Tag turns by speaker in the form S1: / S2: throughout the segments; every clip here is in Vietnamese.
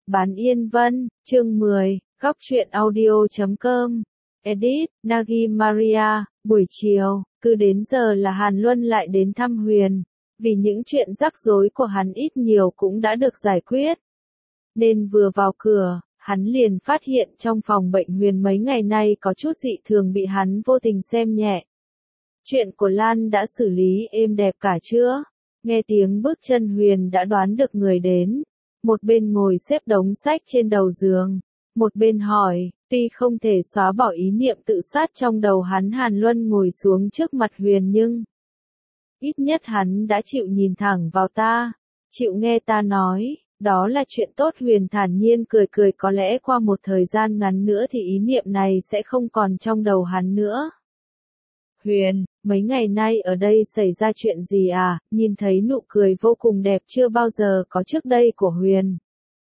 S1: Bán Yên Vân, chương 10, góc truyện audio.com. Edit, Nagi Maria, buổi chiều, cứ đến giờ là Hàn Luân lại đến thăm Huyền, vì những chuyện rắc rối của hắn ít nhiều cũng đã được giải quyết. Nên vừa vào cửa, hắn liền phát hiện trong phòng bệnh Huyền mấy ngày nay có chút dị thường bị hắn vô tình xem nhẹ. Chuyện của Lan đã xử lý êm đẹp cả chưa? Nghe tiếng bước chân Huyền đã đoán được người đến. Một bên ngồi xếp đống sách trên đầu giường, một bên hỏi, tuy không thể xóa bỏ ý niệm tự sát trong đầu hắn. Hàn Luân ngồi xuống trước mặt Huyền nhưng ít nhất hắn đã chịu nhìn thẳng vào ta, chịu nghe ta nói, đó là chuyện tốt. Huyền thản nhiên cười cười, có lẽ qua một thời gian ngắn nữa thì ý niệm này sẽ không còn trong đầu hắn nữa. Huyền, mấy ngày nay ở đây xảy ra chuyện gì à? Nhìn thấy nụ cười vô cùng đẹp chưa bao giờ có trước đây của Huyền,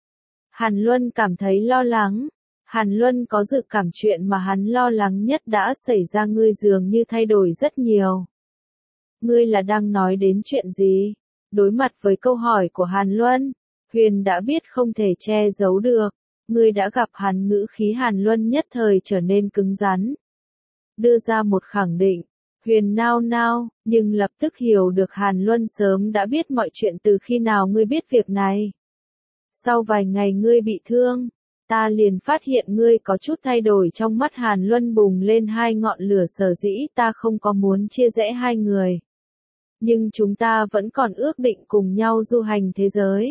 S1: Hàn Luân cảm thấy lo lắng. Hàn Luân có dự cảm chuyện mà hắn lo lắng nhất đã xảy ra. Ngươi dường như thay đổi rất nhiều. Ngươi là đang nói đến chuyện gì? Đối mặt với câu hỏi của Hàn Luân, Huyền đã biết không thể che giấu được. Ngươi đã gặp hắn. Ngữ khí Hàn Luân nhất thời trở nên cứng rắn, đưa ra một khẳng định. Huyền nao nao, nhưng lập tức hiểu được Hàn Luân sớm đã biết mọi chuyện. Từ khi nào ngươi biết việc này? Sau vài ngày ngươi bị thương, ta liền phát hiện ngươi có chút thay đổi. Trong mắt Hàn Luân bùng lên hai ngọn lửa. Sở dĩ ta không có muốn chia rẽ hai người, nhưng chúng ta vẫn còn ước định cùng nhau du hành thế giới.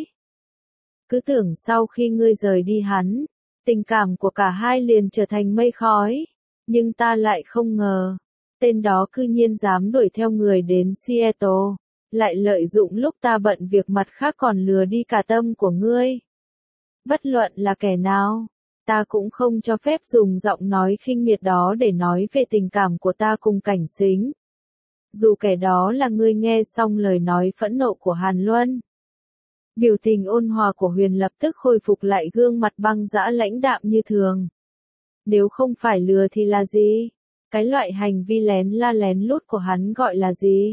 S1: Cứ tưởng sau khi ngươi rời đi hắn, tình cảm của cả hai liền trở thành mây khói. Nhưng ta lại không ngờ, tên đó cư nhiên dám đuổi theo người đến Seattle, lại lợi dụng lúc ta bận việc, mặt khác còn lừa đi cả tâm của ngươi. Bất luận là kẻ nào, ta cũng không cho phép dùng giọng nói khinh miệt đó để nói về tình cảm của ta cùng Cảnh Sính. Dù kẻ đó là ngươi. Nghe xong lời nói phẫn nộ của Hàn Luân, biểu tình ôn hòa của Huyền lập tức khôi phục lại, gương mặt băng dã lãnh đạm như thường. Nếu không phải lừa thì là gì? Cái loại hành vi lén la lén lút của hắn gọi là gì?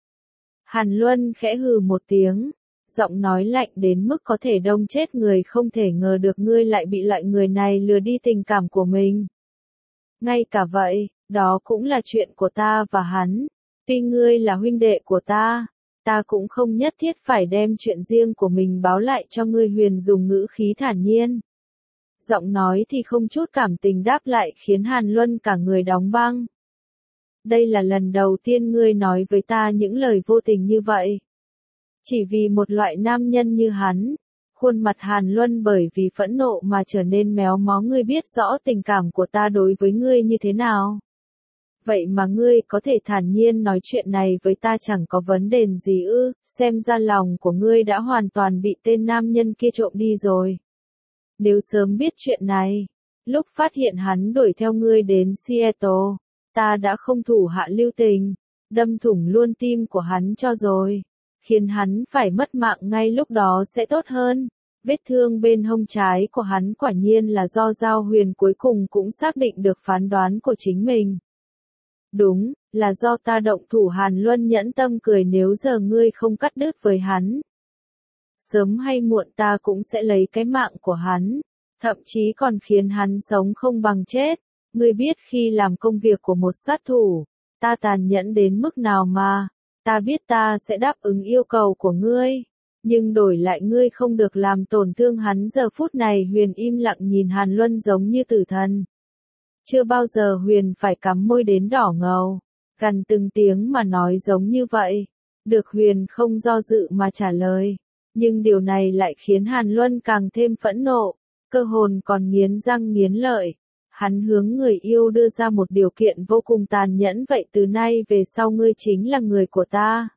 S1: Hàn Luân khẽ hừ một tiếng, giọng nói lạnh đến mức có thể đông chết người. Không thể ngờ được ngươi lại bị loại người này lừa đi tình cảm của mình. Ngay cả vậy, đó cũng là chuyện của ta và hắn. Tuy ngươi là huynh đệ của ta, ta cũng không nhất thiết phải đem chuyện riêng của mình báo lại cho ngươi. Huyền dùng ngữ khí thản nhiên, giọng nói thì không chút cảm tình đáp lại, khiến Hàn Luân cả người đóng băng. Đây là lần đầu tiên ngươi nói với ta những lời vô tình như vậy. Chỉ vì một loại nam nhân như hắn. Khuôn mặt Hàn Luân bởi vì phẫn nộ mà trở nên méo mó. Ngươi biết rõ tình cảm của ta đối với ngươi như thế nào. Vậy mà ngươi có thể thản nhiên nói chuyện này với ta, chẳng có vấn đề gì ư? Xem ra lòng của ngươi đã hoàn toàn bị tên nam nhân kia trộm đi rồi. Nếu sớm biết chuyện này, lúc phát hiện hắn đuổi theo ngươi đến Seattle, ta đã không thủ hạ lưu tình, đâm thủng luôn tim của hắn cho rồi, khiến hắn phải mất mạng ngay lúc đó sẽ tốt hơn. Vết thương bên hông trái của hắn quả nhiên là do dao. Huyền cuối cùng cũng xác định được phán đoán của chính mình. Đúng, là do ta động thủ. Hàn Luân nhẫn tâm cười, nếu giờ ngươi không cắt đứt với hắn, sớm hay muộn ta cũng sẽ lấy cái mạng của hắn, thậm chí còn khiến hắn sống không bằng chết. Ngươi biết khi làm công việc của một sát thủ, ta tàn nhẫn đến mức nào mà. Ta biết ta sẽ đáp ứng yêu cầu của ngươi, nhưng đổi lại ngươi không được làm tổn thương hắn. Giờ phút này Huyền im lặng nhìn Hàn Luân giống như tử thần. Chưa bao giờ Huyền phải cắm môi đến đỏ ngầu, gằn từng tiếng mà nói giống như vậy. Được Huyền không do dự mà trả lời. Nhưng điều này lại khiến Hàn Luân càng thêm phẫn nộ, cơ hồn còn nghiến răng nghiến lợi. Hắn hướng người yêu đưa ra một điều kiện vô cùng tàn nhẫn, vậy từ nay về sau ngươi chính là người của ta.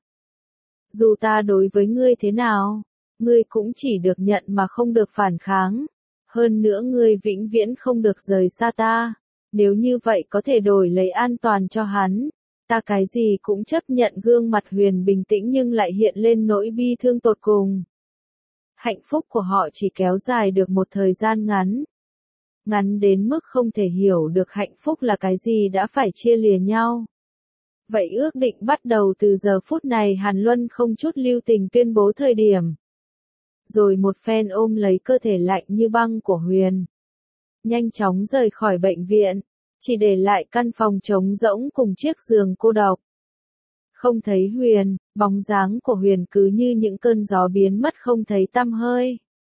S1: Dù ta đối với ngươi thế nào, ngươi cũng chỉ được nhận mà không được phản kháng. Hơn nữa ngươi vĩnh viễn không được rời xa ta. Nếu như vậy có thể đổi lấy an toàn cho hắn, ta cái gì cũng chấp nhận. Gương mặt Huyền bình tĩnh nhưng lại hiện lên nỗi bi thương tột cùng. Hạnh phúc của họ chỉ kéo dài được một thời gian ngắn. Ngắn đến mức không thể hiểu được hạnh phúc là cái gì đã phải chia lìa nhau. Vậy ước định bắt đầu từ giờ phút này. Hàn Luân không chút lưu tình tuyên bố thời điểm. rồi một phen ôm lấy cơ thể lạnh như băng của Huyền. Nhanh chóng rời khỏi bệnh viện, chỉ để lại căn phòng trống rỗng cùng chiếc giường cô độc. Không thấy Huyền, bóng dáng của Huyền cứ như những cơn gió biến mất không thấy tăm hơi.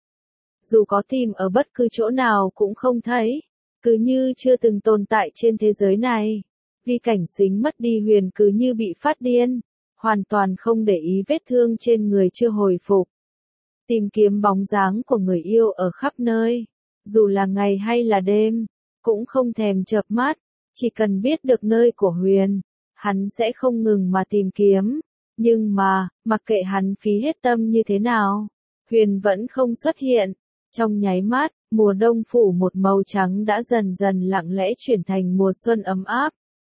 S1: Dù có tìm ở bất cứ chỗ nào cũng không thấy, cứ như chưa từng tồn tại trên thế giới này. Vì cảnh Sính mất đi, Huyền cứ như bị phát điên, hoàn toàn không để ý vết thương trên người chưa hồi phục. Tìm kiếm bóng dáng của người yêu ở khắp nơi, dù là ngày hay là đêm, cũng không thèm chợp mắt, chỉ cần biết được nơi của Huyền, hắn sẽ không ngừng mà tìm kiếm. Nhưng mà, mặc kệ hắn phí hết tâm như thế nào, Huyền vẫn không xuất hiện. Trong nháy mắt, mùa đông phủ một màu trắng đã dần dần lặng lẽ chuyển thành mùa xuân ấm áp.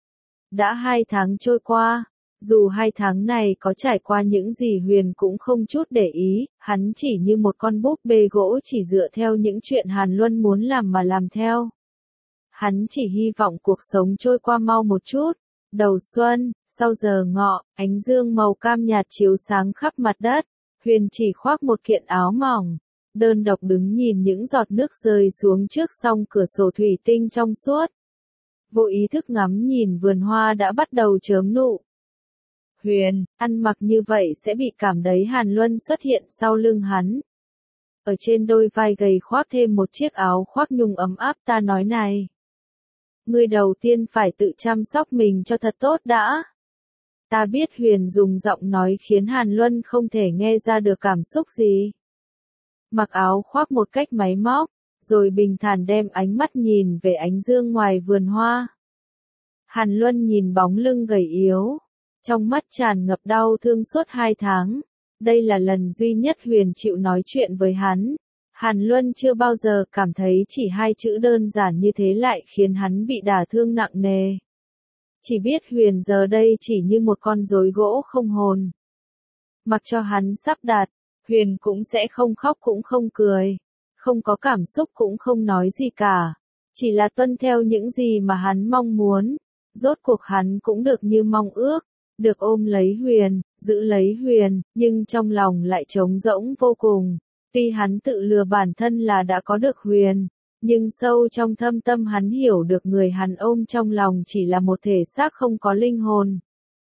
S1: Đã 2 tháng trôi qua, dù 2 tháng này có trải qua những gì Huyền cũng không chút để ý, hắn chỉ như một con búp bê gỗ chỉ dựa theo những chuyện Hàn Luân muốn làm mà làm theo. Hắn chỉ hy vọng cuộc sống trôi qua mau một chút. Đầu xuân, sau giờ ngọ, ánh dương màu cam nhạt chiếu sáng khắp mặt đất, Huyền chỉ khoác một kiện áo mỏng, đơn độc đứng nhìn những giọt nước rơi xuống trước song cửa sổ thủy tinh trong suốt. Vô ý thức ngắm nhìn vườn hoa đã bắt đầu chớm nụ. Huyền, ăn mặc như vậy sẽ bị cảm đấy. Hàn Luân xuất hiện sau lưng hắn. Ở trên đôi vai gầy khoác thêm một chiếc áo khoác nhung ấm áp. Ta nói này, ngươi đầu tiên phải tự chăm sóc mình cho thật tốt đã. Ta biết. Huyền dùng giọng nói khiến Hàn Luân không thể nghe ra được cảm xúc gì. Mặc áo khoác một cách máy móc, rồi bình thản đem ánh mắt nhìn về ánh dương ngoài vườn hoa. Hàn Luân nhìn bóng lưng gầy yếu, trong mắt tràn ngập đau thương suốt 2 tháng. Đây là lần duy nhất Huyền chịu nói chuyện với hắn. Hàn Luân chưa bao giờ cảm thấy chỉ 2 chữ đơn giản như thế lại khiến hắn bị đả thương nặng nề. Chỉ biết Huyền giờ đây chỉ như một con rối gỗ không hồn. Mặc cho hắn sắp đặt, Huyền cũng sẽ không khóc cũng không cười, không có cảm xúc cũng không nói gì cả. Chỉ là tuân theo những gì mà hắn mong muốn. Rốt cuộc hắn cũng được như mong ước, được ôm lấy Huyền, giữ lấy Huyền, nhưng trong lòng lại trống rỗng vô cùng. Tuy hắn tự lừa bản thân là đã có được Huyền, nhưng sâu trong thâm tâm hắn hiểu được người hắn ôm trong lòng chỉ là một thể xác không có linh hồn.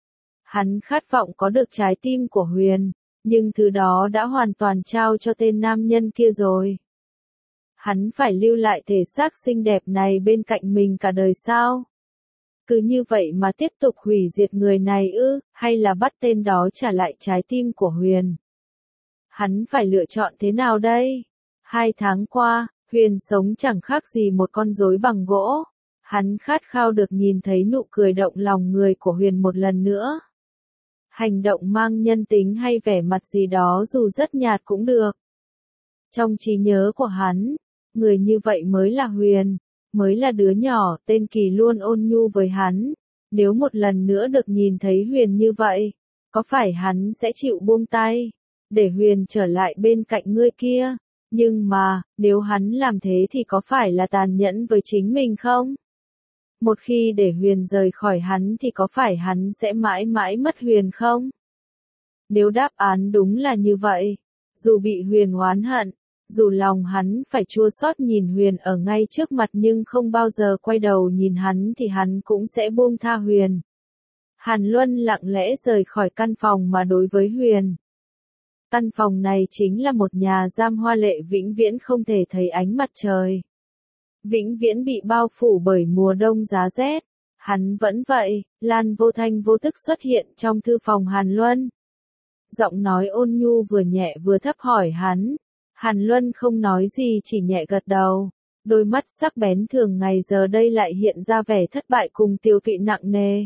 S1: Hắn khát vọng có được trái tim của Huyền, nhưng thứ đó đã hoàn toàn trao cho tên nam nhân kia rồi. Hắn phải lưu lại thể xác xinh đẹp này bên cạnh mình cả đời sao? Cứ như vậy mà tiếp tục hủy diệt người này ư, hay là bắt tên đó trả lại trái tim của Huyền? Hắn phải lựa chọn thế nào đây? 2 tháng qua, Huyền sống chẳng khác gì một con rối bằng gỗ. Hắn khát khao được nhìn thấy nụ cười động lòng người của Huyền một lần nữa. Hành động mang nhân tính hay vẻ mặt gì đó dù rất nhạt cũng được. Trong trí nhớ của hắn, người như vậy mới là Huyền, mới là đứa nhỏ tên Kỳ luôn ôn nhu với hắn. Nếu một lần nữa được nhìn thấy Huyền như vậy, có phải hắn sẽ chịu buông tay, để Huyền trở lại bên cạnh người kia? Nhưng mà, nếu hắn làm thế thì có phải là tàn nhẫn với chính mình không? Một khi để Huyền rời khỏi hắn thì có phải hắn sẽ mãi mãi mất Huyền không? Nếu đáp án đúng là như vậy, dù bị Huyền oán hận, dù lòng hắn phải chua xót nhìn Huyền ở ngay trước mặt nhưng không bao giờ quay đầu nhìn hắn thì hắn cũng sẽ buông tha Huyền. Hàn Luân lặng lẽ rời khỏi căn phòng mà đối với Huyền. Căn phòng này chính là một nhà giam hoa lệ vĩnh viễn không thể thấy ánh mặt trời. Vĩnh viễn bị bao phủ bởi mùa đông giá rét. Hắn vẫn vậy. Lan vô thanh vô tức xuất hiện trong thư phòng Hàn Luân. Giọng nói ôn nhu vừa nhẹ vừa thấp hỏi hắn. Hàn Luân không nói gì chỉ nhẹ gật đầu. Đôi mắt sắc bén thường ngày giờ đây lại hiện ra vẻ thất bại cùng tiêu tụy nặng nề.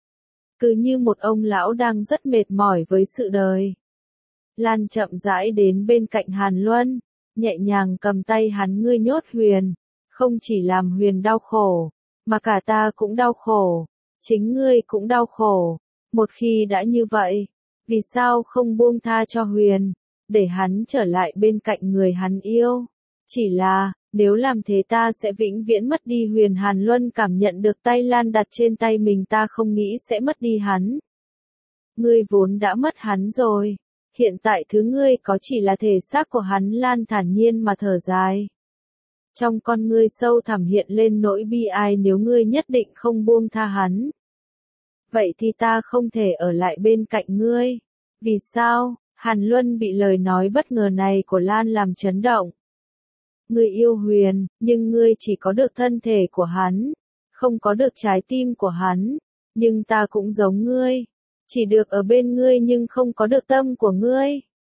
S1: Cứ như một ông lão đang rất mệt mỏi với sự đời. Lan chậm rãi đến bên cạnh Hàn Luân, nhẹ nhàng cầm tay hắn. Ngươi nhốt Huyền, không chỉ làm Huyền đau khổ, mà cả ta cũng đau khổ, chính ngươi cũng đau khổ. Một khi đã như vậy, vì sao không buông tha cho Huyền, để hắn trở lại bên cạnh người hắn yêu? Chỉ là, nếu làm thế ta sẽ vĩnh viễn mất đi Huyền. Hàn Luân cảm nhận được tay Lan đặt trên tay mình. Ta không nghĩ sẽ mất đi hắn. Ngươi vốn đã mất hắn rồi. hiện tại thứ ngươi có chỉ là thể xác của hắn. Lan thản nhiên mà thở dài. Trong con ngươi sâu thẳm hiện lên nỗi bi ai. Nếu ngươi nhất định không buông tha hắn, vậy thì ta không thể ở lại bên cạnh ngươi. Vì sao? Hàn Luân bị lời nói bất ngờ này của Lan làm chấn động. Ngươi yêu Huyền, nhưng ngươi chỉ có được thân thể của hắn, không có được trái tim của hắn. Nhưng ta cũng giống ngươi, chỉ được ở bên ngươi nhưng không có được tâm của ngươi.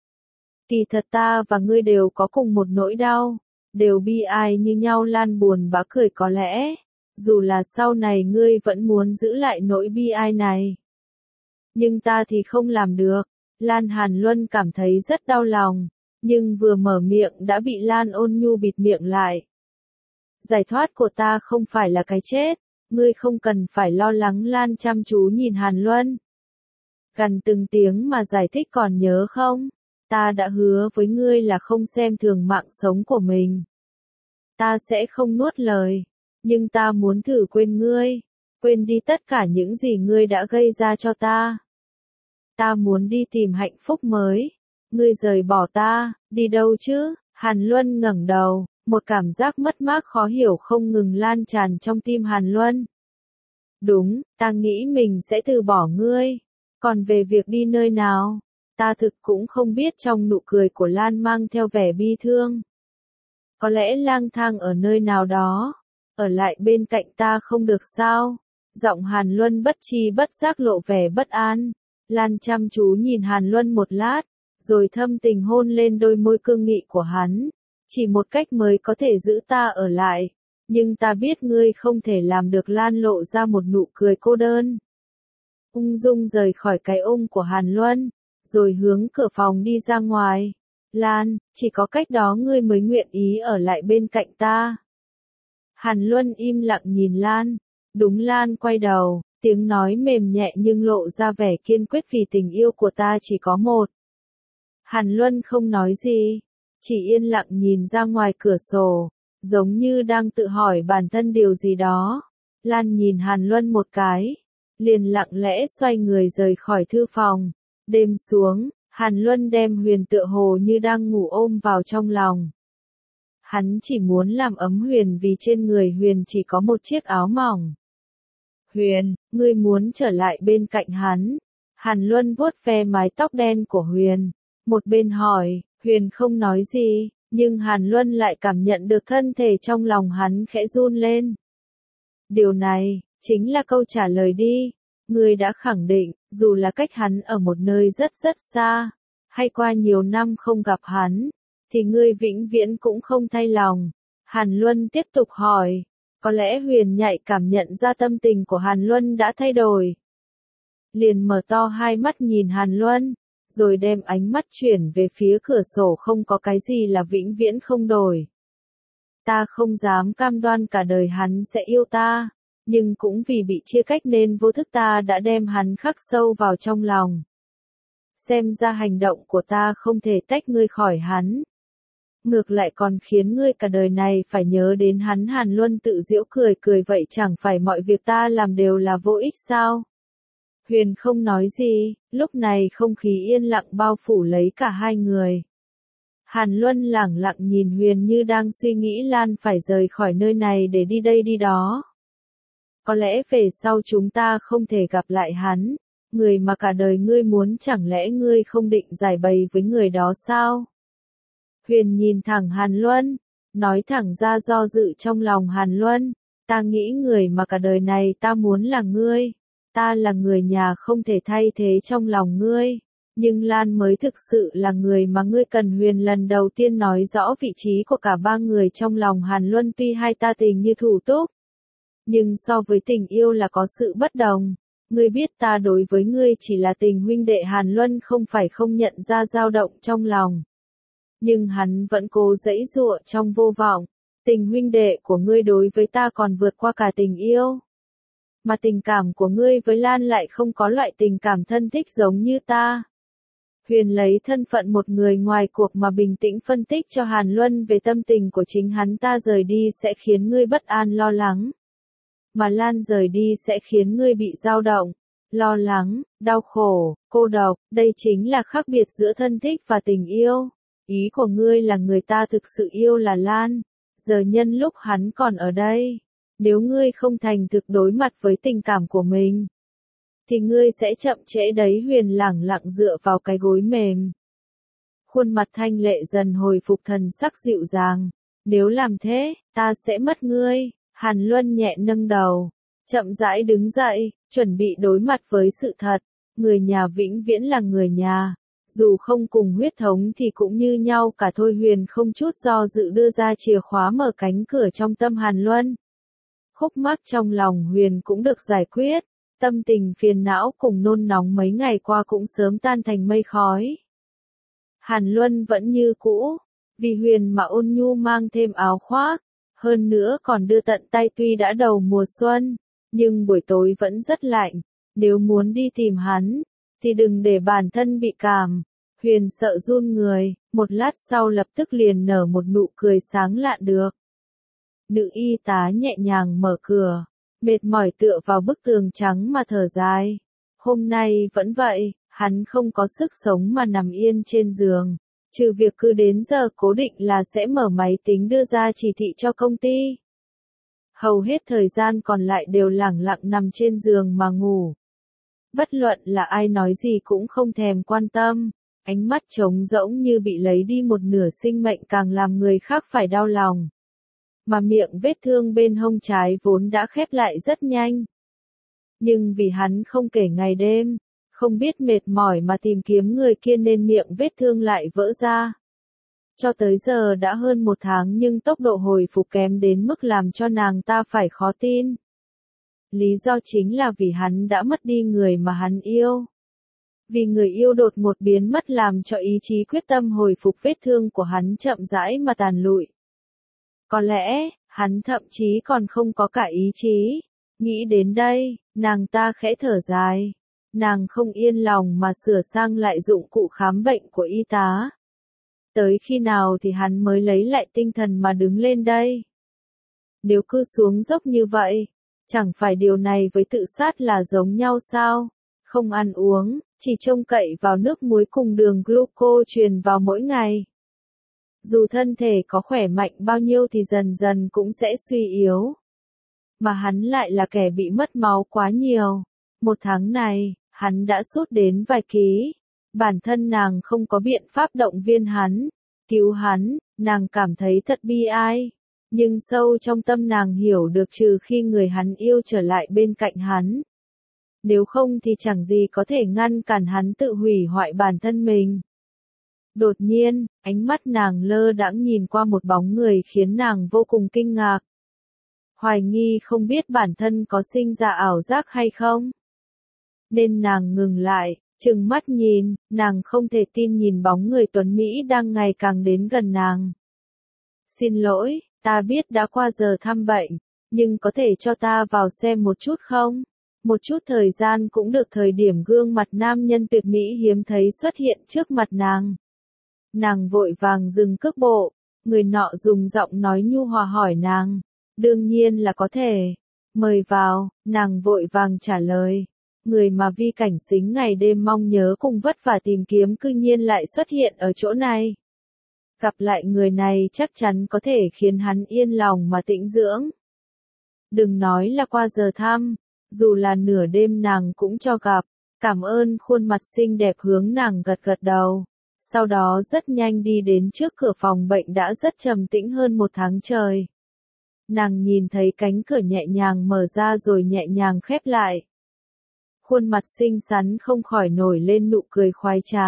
S1: Kỳ thật ta và ngươi đều có cùng một nỗi đau, đều bi ai như nhau. Lan buồn bã cười. Có lẽ, dù là sau này ngươi vẫn muốn giữ lại nỗi bi ai này, nhưng ta thì không làm được. Lan Hàn Luân cảm thấy rất đau lòng, nhưng vừa mở miệng đã bị Lan Ôn Nhu bịt miệng lại. Giải thoát của ta không phải là cái chết, ngươi không cần phải lo lắng. Lan chăm chú nhìn Hàn Luân, gần từng tiếng mà giải thích. Còn nhớ không? Ta đã hứa với ngươi là không xem thường mạng sống của mình. Ta sẽ không nuốt lời, nhưng ta muốn thử quên ngươi, quên đi tất cả những gì ngươi đã gây ra cho ta. Ta muốn đi tìm hạnh phúc mới. Ngươi rời bỏ ta, đi đâu chứ? Hàn Luân ngẩng đầu, một cảm giác mất mát khó hiểu không ngừng lan tràn trong tim Hàn Luân. Đúng, ta nghĩ mình sẽ từ bỏ ngươi. Còn về việc đi nơi nào, ta thực cũng không biết. Trong nụ cười của Lan mang theo vẻ bi thương. Có lẽ lang thang ở nơi nào đó, ở lại bên cạnh ta không được sao? Giọng Hàn Luân bất tri bất giác lộ vẻ bất an. Lan chăm chú nhìn Hàn Luân một lát, rồi thâm tình hôn lên đôi môi cương nghị của hắn. Chỉ một cách mới có thể giữ ta ở lại, nhưng ta biết ngươi không thể làm được. Lan lộ ra một nụ cười cô đơn, ung dung rời khỏi cái ôm của Hàn Luân, rồi hướng cửa phòng đi ra ngoài. Lan, chỉ có cách đó ngươi mới nguyện ý ở lại bên cạnh ta. Hàn Luân im lặng nhìn Lan. Đúng. Lan quay đầu, tiếng nói mềm nhẹ nhưng lộ ra vẻ kiên quyết. Vì tình yêu của ta chỉ có một. Hàn Luân không nói gì, chỉ yên lặng nhìn ra ngoài cửa sổ, giống như đang tự hỏi bản thân điều gì đó. Lan nhìn Hàn Luân một cái, liền lặng lẽ xoay người rời khỏi thư phòng. Đêm xuống, Hàn Luân đem Huyền tựa hồ như đang ngủ ôm vào trong lòng. Hắn chỉ muốn làm ấm Huyền vì trên người Huyền chỉ có một chiếc áo mỏng. Huyền, ngươi muốn trở lại bên cạnh hắn. Hàn Luân vuốt ve mái tóc đen của Huyền, một bên hỏi. Huyền không nói gì, nhưng Hàn Luân lại cảm nhận được thân thể trong lòng hắn khẽ run lên. Điều này, chính là câu trả lời đi. Ngươi đã khẳng định, dù là cách hắn ở một nơi rất rất xa, hay qua nhiều năm không gặp hắn, thì ngươi vĩnh viễn cũng không thay lòng. Hàn Luân tiếp tục hỏi. Có lẽ Huyền nhạy cảm nhận ra tâm tình của Hàn Luân đã thay đổi, liền mở to hai mắt nhìn Hàn Luân, rồi đem ánh mắt chuyển về phía cửa sổ. Không có cái gì là vĩnh viễn không đổi. Ta không dám cam đoan cả đời hắn sẽ yêu ta, nhưng cũng vì bị chia cách nên vô thức ta đã đem hắn khắc sâu vào trong lòng. Xem ra hành động của ta không thể tách ngươi khỏi hắn, ngược lại còn khiến ngươi cả đời này phải nhớ đến hắn. Hàn Luân tự giễu cười. Vậy chẳng phải mọi việc ta làm đều là vô ích sao? Huyền không nói gì, lúc này không khí yên lặng bao phủ lấy cả hai người. Hàn Luân lẳng lặng nhìn Huyền như đang suy nghĩ Lan phải rời khỏi nơi này để đi đây đi đó. Có lẽ về sau chúng ta không thể gặp lại hắn, người mà cả đời ngươi muốn. Chẳng lẽ ngươi không định giải bày với người đó sao? Huyền nhìn thẳng Hàn Luân, nói thẳng ra do dự trong lòng Hàn Luân. Ta nghĩ người mà cả đời này ta muốn là ngươi. Ta là người nhà không thể thay thế trong lòng ngươi. Nhưng Lan mới thực sự là người mà ngươi cần. Huyền lần đầu tiên nói rõ vị trí của cả ba người trong lòng Hàn Luân. Tuy hai ta tình như thủ túc, nhưng so với tình yêu là có sự bất đồng. Ngươi biết ta đối với ngươi chỉ là tình huynh đệ. Hàn Luân không phải không nhận ra dao động trong lòng, nhưng hắn vẫn cố giãy giụa trong vô vọng. Tình huynh đệ của ngươi đối với ta còn vượt qua cả tình yêu. Mà tình cảm của ngươi với Lan lại không có loại tình cảm thân thích giống như ta. Huyền lấy thân phận một người ngoài cuộc mà bình tĩnh phân tích cho Hàn Luân về tâm tình của chính hắn. Ta rời đi sẽ khiến ngươi bất an lo lắng, mà Lan rời đi sẽ khiến ngươi bị dao động. lo lắng, đau khổ, cô độc, đây chính là khác biệt giữa thân thích và tình yêu. Ý của ngươi là người ta thực sự yêu là Lan, giờ nhân lúc hắn còn ở đây, nếu ngươi không thành thực đối mặt với tình cảm của mình, thì ngươi sẽ chậm trễ đấy. Huyền lẳng lặng dựa vào cái gối mềm. Khuôn mặt thanh lệ dần hồi phục thần sắc dịu dàng. Nếu làm thế, ta sẽ mất ngươi. Hàn Luân nhẹ nâng đầu, chậm rãi đứng dậy, chuẩn bị đối mặt với sự thật. Người nhà vĩnh viễn là người nhà. Dù không cùng huyết thống thì cũng như nhau cả thôi. Huyền không chút do dự đưa ra chìa khóa mở cánh cửa trong tâm Hàn Luân. Khúc mắc trong lòng Huyền cũng được giải quyết. Tâm tình phiền não cùng nôn nóng mấy ngày qua cũng sớm tan thành mây khói. Hàn Luân vẫn như cũ, vì Huyền mà ôn nhu mang thêm áo khoác, hơn nữa còn đưa tận tay. Tuy đã đầu mùa xuân, nhưng buổi tối vẫn rất lạnh, nếu muốn đi tìm hắn, thì đừng để bản thân bị cảm. Huyền sợ run người, một lát sau lập tức liền nở một nụ cười sáng lạ được. Nữ y tá nhẹ nhàng mở cửa, mệt mỏi tựa vào bức tường trắng mà thở dài. Hôm nay vẫn vậy, hắn không có sức sống mà nằm yên trên giường, trừ việc cứ đến giờ cố định là sẽ mở máy tính đưa ra chỉ thị cho công ty. Hầu hết thời gian còn lại đều lẳng lặng nằm trên giường mà ngủ. Bất luận là ai nói gì cũng không thèm quan tâm, ánh mắt trống rỗng như bị lấy đi một nửa sinh mệnh càng làm người khác phải đau lòng. Mà miệng vết thương bên hông trái vốn đã khép lại rất nhanh. Nhưng vì hắn không kể ngày đêm, không biết mệt mỏi mà tìm kiếm người kia nên miệng vết thương lại vỡ ra. Cho tới giờ đã hơn 1 tháng nhưng tốc độ hồi phục kém đến mức làm cho nàng ta phải khó tin. Lý do chính là vì hắn đã mất đi người mà hắn yêu. Vì người yêu đột ngột biến mất làm cho ý chí quyết tâm hồi phục vết thương của hắn chậm rãi mà tàn lụi. Có lẽ, hắn thậm chí còn không có cả ý chí. Nghĩ đến đây, nàng ta khẽ thở dài. Nàng không yên lòng mà sửa sang lại dụng cụ khám bệnh của y tá. Tới khi nào thì hắn mới lấy lại tinh thần mà đứng lên đây? Nếu cứ xuống dốc như vậy, chẳng phải điều này với tự sát là giống nhau sao? Không ăn uống, chỉ trông cậy vào nước muối cùng đường glucose truyền vào mỗi ngày. Dù thân thể có khỏe mạnh bao nhiêu thì dần dần cũng sẽ suy yếu. Mà hắn lại là kẻ bị mất máu quá nhiều. 1 tháng này, hắn đã sút đến vài ký. Bản thân nàng không có biện pháp động viên hắn, cứu hắn, nàng cảm thấy thật bi ai. Nhưng sâu trong tâm nàng hiểu được trừ khi người hắn yêu trở lại bên cạnh hắn. Nếu không thì chẳng gì có thể ngăn cản hắn tự hủy hoại bản thân mình. Đột nhiên, ánh mắt nàng lơ đãng nhìn qua một bóng người khiến nàng vô cùng kinh ngạc. Hoài nghi không biết bản thân có sinh ra ảo giác hay không. Nên nàng ngừng lại, trừng mắt nhìn, nàng không thể tin nhìn bóng người tuấn Mỹ đang ngày càng đến gần nàng. Xin lỗi, ta biết đã qua giờ thăm bệnh, nhưng có thể cho ta vào xem một chút không? Một chút thời gian cũng được. Thời điểm gương mặt nam nhân tuyệt mỹ hiếm thấy xuất hiện trước mặt nàng. Nàng vội vàng dừng cước bộ, người nọ dùng giọng nói nhu hòa hỏi nàng. Đương nhiên là có thể. Mời vào, nàng vội vàng trả lời. Người mà Vi Cảnh Sính ngày đêm mong nhớ cùng vất vả tìm kiếm cư nhiên lại xuất hiện ở chỗ này. Gặp lại người này chắc chắn có thể khiến hắn yên lòng mà tĩnh dưỡng. Đừng nói là qua giờ thăm, dù là nửa đêm nàng cũng cho gặp. Cảm ơn. Khuôn mặt xinh đẹp hướng nàng gật gật đầu. Sau đó rất nhanh đi đến trước cửa phòng bệnh đã rất trầm tĩnh hơn 1 tháng trời. Nàng nhìn thấy cánh cửa nhẹ nhàng mở ra rồi nhẹ nhàng khép lại. Khuôn mặt xinh xắn không khỏi nổi lên nụ cười khoái trá.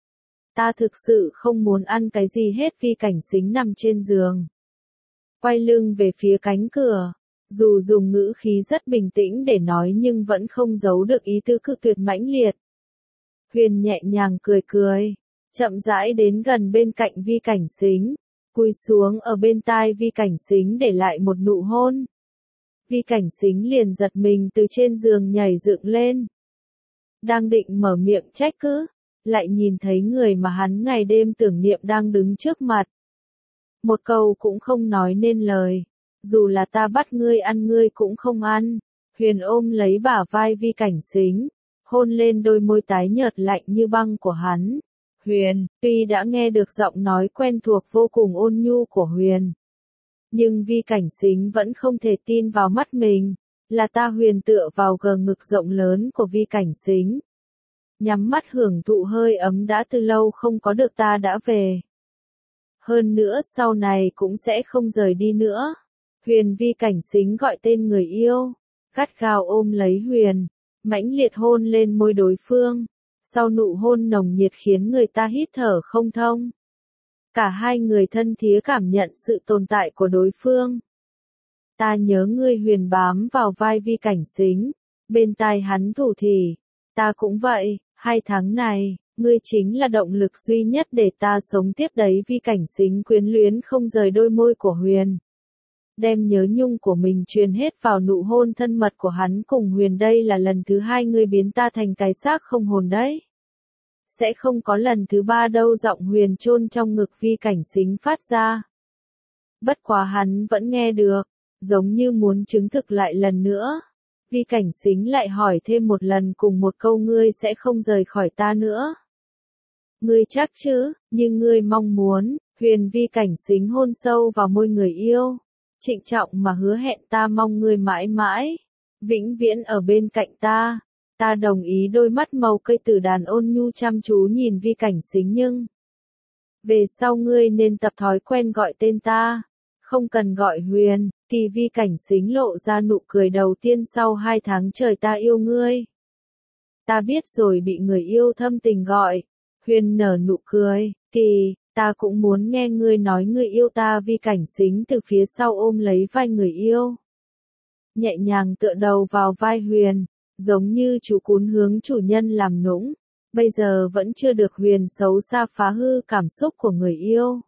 S1: Ta thực sự không muốn ăn cái gì hết. Vi Cảnh Sính nằm trên giường, quay lưng về phía cánh cửa. Dù dùng ngữ khí rất bình tĩnh để nói nhưng vẫn không giấu được ý tứ cự tuyệt mãnh liệt. Huyền nhẹ nhàng cười cười, chậm rãi đến gần bên cạnh Vi Cảnh Sính, cúi xuống ở bên tai Vi Cảnh Sính để lại một nụ hôn. Vi Cảnh Sính liền giật mình từ trên giường nhảy dựng lên. Đang định mở miệng trách cứ, lại nhìn thấy người mà hắn ngày đêm tưởng niệm đang đứng trước mặt. Một câu cũng không nói nên lời. Dù là ta bắt ngươi ăn ngươi cũng không ăn. Huyền ôm lấy bả vai Vi Cảnh Sính, hôn lên đôi môi tái nhợt lạnh như băng của hắn. Huyền, tuy đã nghe được giọng nói quen thuộc vô cùng ôn nhu của Huyền, nhưng Vi Cảnh Sính vẫn không thể tin vào mắt mình, là ta. Huyền tựa vào gờ ngực rộng lớn của Vi Cảnh Sính, nhắm mắt hưởng thụ hơi ấm đã từ lâu không có được ta đã về. Hơn nữa sau này cũng sẽ không rời đi nữa. Huyền. Vi Cảnh Sính gọi tên người yêu, gắt gao ôm lấy Huyền, mãnh liệt hôn lên môi đối phương. Sau nụ hôn nồng nhiệt khiến người ta hít thở không thông. Cả hai người thân thía cảm nhận sự tồn tại của đối phương. Ta nhớ ngươi. Huyền bám vào vai Vi Cảnh Sính, bên tai hắn thủ thỉ. Ta cũng vậy, 2 tháng này, ngươi chính là động lực duy nhất để ta sống tiếp đấy. Vi Cảnh Sính quyến luyến không rời đôi môi của Huyền, đem nhớ nhung của mình truyền hết vào nụ hôn thân mật của hắn cùng Huyền. Đây là lần thứ 2 ngươi biến ta thành cái xác không hồn đấy. Sẽ không có lần thứ 3 đâu. Giọng Huyền chôn trong ngực Vi Cảnh Sính phát ra. Bất quá hắn vẫn nghe được, giống như muốn chứng thực lại lần nữa. Vi Cảnh Sính lại hỏi thêm một lần cùng một câu: ngươi sẽ không rời khỏi ta nữa. Ngươi chắc chứ, nhưng ngươi mong muốn. Huyền. Vi Cảnh Sính hôn sâu vào môi người yêu, trịnh trọng mà hứa hẹn: ta mong ngươi mãi mãi, vĩnh viễn ở bên cạnh ta. Ta đồng ý. Đôi mắt màu cây tử đàn ôn nhu chăm chú nhìn Vi Cảnh Sính. Nhưng về sau ngươi nên tập thói quen gọi tên ta, không cần gọi Huyền. Kỳ. Vi Cảnh Sính lộ ra nụ cười đầu tiên sau 2 tháng trời. Ta yêu ngươi. Ta biết rồi. Bị người yêu thâm tình gọi. Huyền nở nụ cười. Kỳ, ta cũng muốn nghe ngươi nói ngươi yêu ta. Vi Cảnh Sính từ phía sau ôm lấy vai người yêu, nhẹ nhàng tựa đầu vào vai Huyền, giống như chú cún hướng chủ nhân làm nũng. Bây giờ vẫn chưa được. Huyền xấu xa phá hư cảm xúc của người yêu.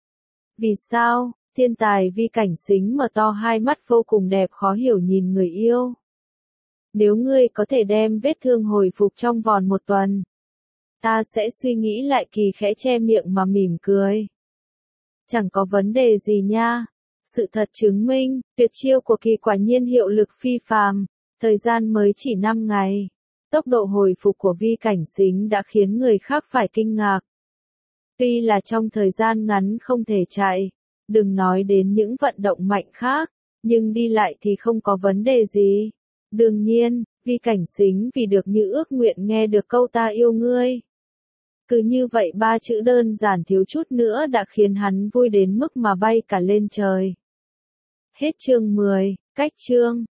S1: Vì sao? Thiên tài. Vi Cảnh Sính mở to hai mắt vô cùng đẹp khó hiểu nhìn người yêu. Nếu ngươi có thể đem vết thương hồi phục trong vòng 1 tuần, ta sẽ suy nghĩ lại. Kỳ khẽ che miệng mà mỉm cười. Chẳng có vấn đề gì nha. Sự thật chứng minh, tuyệt chiêu của Kỳ quả nhiên hiệu lực phi phàm. Thời gian mới chỉ 5 ngày. Tốc độ hồi phục của Vi Cảnh Sính đã khiến người khác phải kinh ngạc. Tuy là trong thời gian ngắn không thể chạy, đừng nói đến những vận động mạnh khác, nhưng đi lại thì không có vấn đề gì. Đương nhiên, Vi Cảnh Sính vì được như ước nguyện nghe được câu ta yêu ngươi. Cứ như vậy 3 chữ đơn giản thiếu chút nữa đã khiến hắn vui đến mức mà bay cả lên trời. Hết chương 10, cách chương.